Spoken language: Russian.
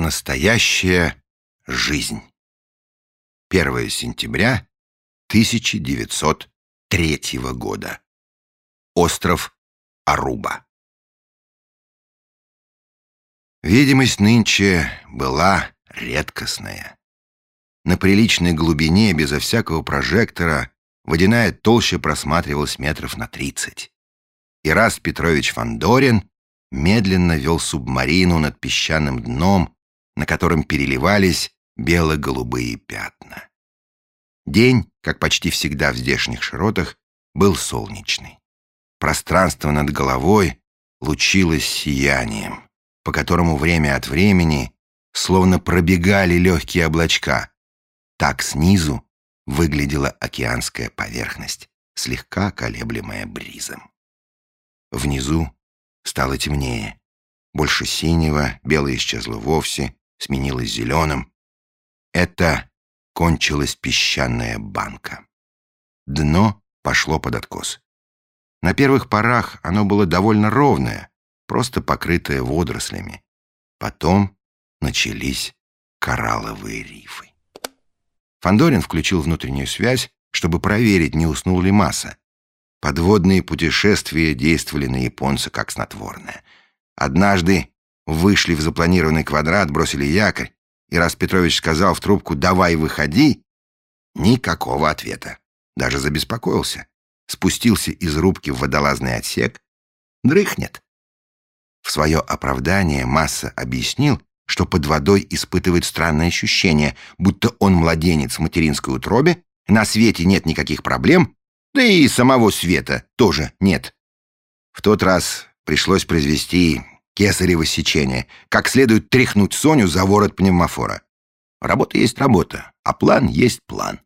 Настоящая жизнь. 1 сентября 1903 года. Остров Аруба. Видимость нынче была редкостная. На приличной глубине, безо всякого прожектора, водяная толща просматривалась метров на 30. Ираст Петрович Фандорин медленно вел субмарину над песчаным дном, на котором переливались бело-голубые пятна. День, как почти всегда в здешних широтах, был солнечный. Пространство над головой лучилось сиянием, по которому время от времени словно пробегали легкие облачка. Так снизу выглядела океанская поверхность, слегка колеблемая бризом. Внизу стало темнее. Больше синего, белое исчезло вовсе, сменилось зеленым. Это кончилась песчаная банка. Дно пошло под откос. На первых порах оно было довольно ровное, просто покрытое водорослями. Потом начались коралловые рифы. Фандорин включил внутреннюю связь, чтобы проверить, не уснул ли Масса. Подводные путешествия действовали на японца как снотворное. Однажды вышли в запланированный квадрат, бросили якорь. Ираст Петрович сказал в трубку «давай, выходи». Никакого ответа. Даже забеспокоился. Спустился из рубки в водолазный отсек. Дрыхнет. В свое оправдание Масса объяснил, что под водой испытывает странное ощущение, будто он младенец в материнской утробе, на свете нет никаких проблем, да и самого света тоже нет. В тот раз пришлось произвести кесарево сечение, как следует тряхнуть Соню за ворот пневмофора. Работа есть работа, а план есть план.